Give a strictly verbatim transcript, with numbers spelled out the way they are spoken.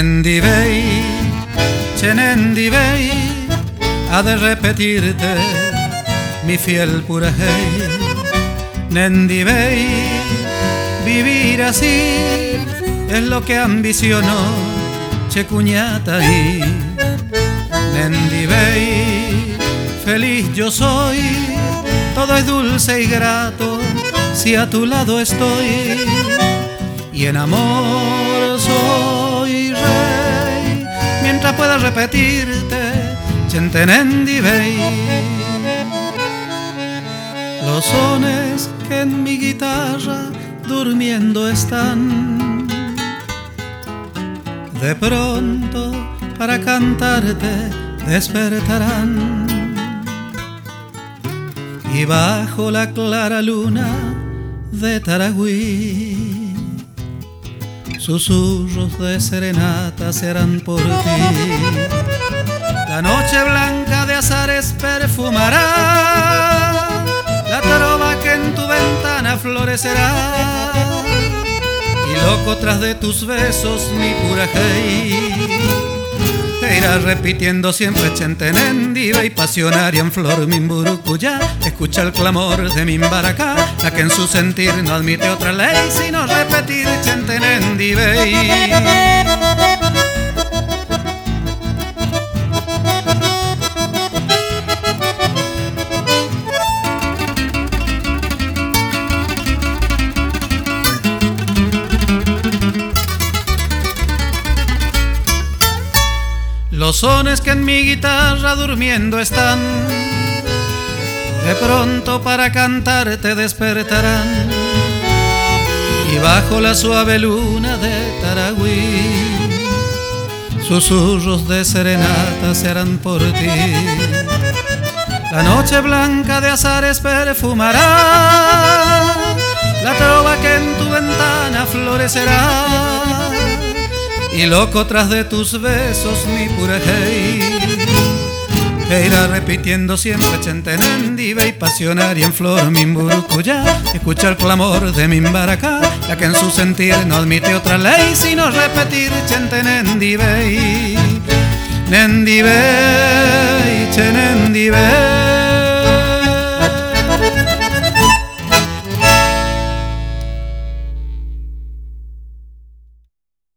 Nendibey, che Nendibey, ha de repetirte mi fiel purajey. Nendibey, vivir así es lo que ambiciono, che cuñata y Nendibey, feliz yo soy, todo es dulce y grato si a tu lado estoy, y en amor soy rey mientras pueda repetirte chente Nendibey. Los sones que en mi guitarra durmiendo están, de pronto para cantarte despertarán, y bajo la clara luna de Taragüí susurros de serenata serán por ti. La noche blanca de azares perfumará la trova que en tu ventana florecerá, y loco tras de tus besos mi purajey te irá repitiendo siempre chente Nendibey, pasionaria en flor Mimburucuyá. Escucha el clamor de Mimbaracá, la que en su sentir no admite otra ley sino repetir chente Nendibey. Los sones que en mi guitarra durmiendo están, de pronto para cantarte despertarán, y bajo la suave luna de Taragüí susurros de serenata se harán por ti. La noche blanca de azares perfumará la trova que en tu ventana florecerá, y loco tras de tus besos mi purajey te irá repitiendo siempre chente Nendibey, pasionaria en flor Mimburucuyá. Escucha el clamor de Mimbaracá, la que en su sentir no admite otra ley sino repetir chente Nendibey. Nendibey, che Nendibey.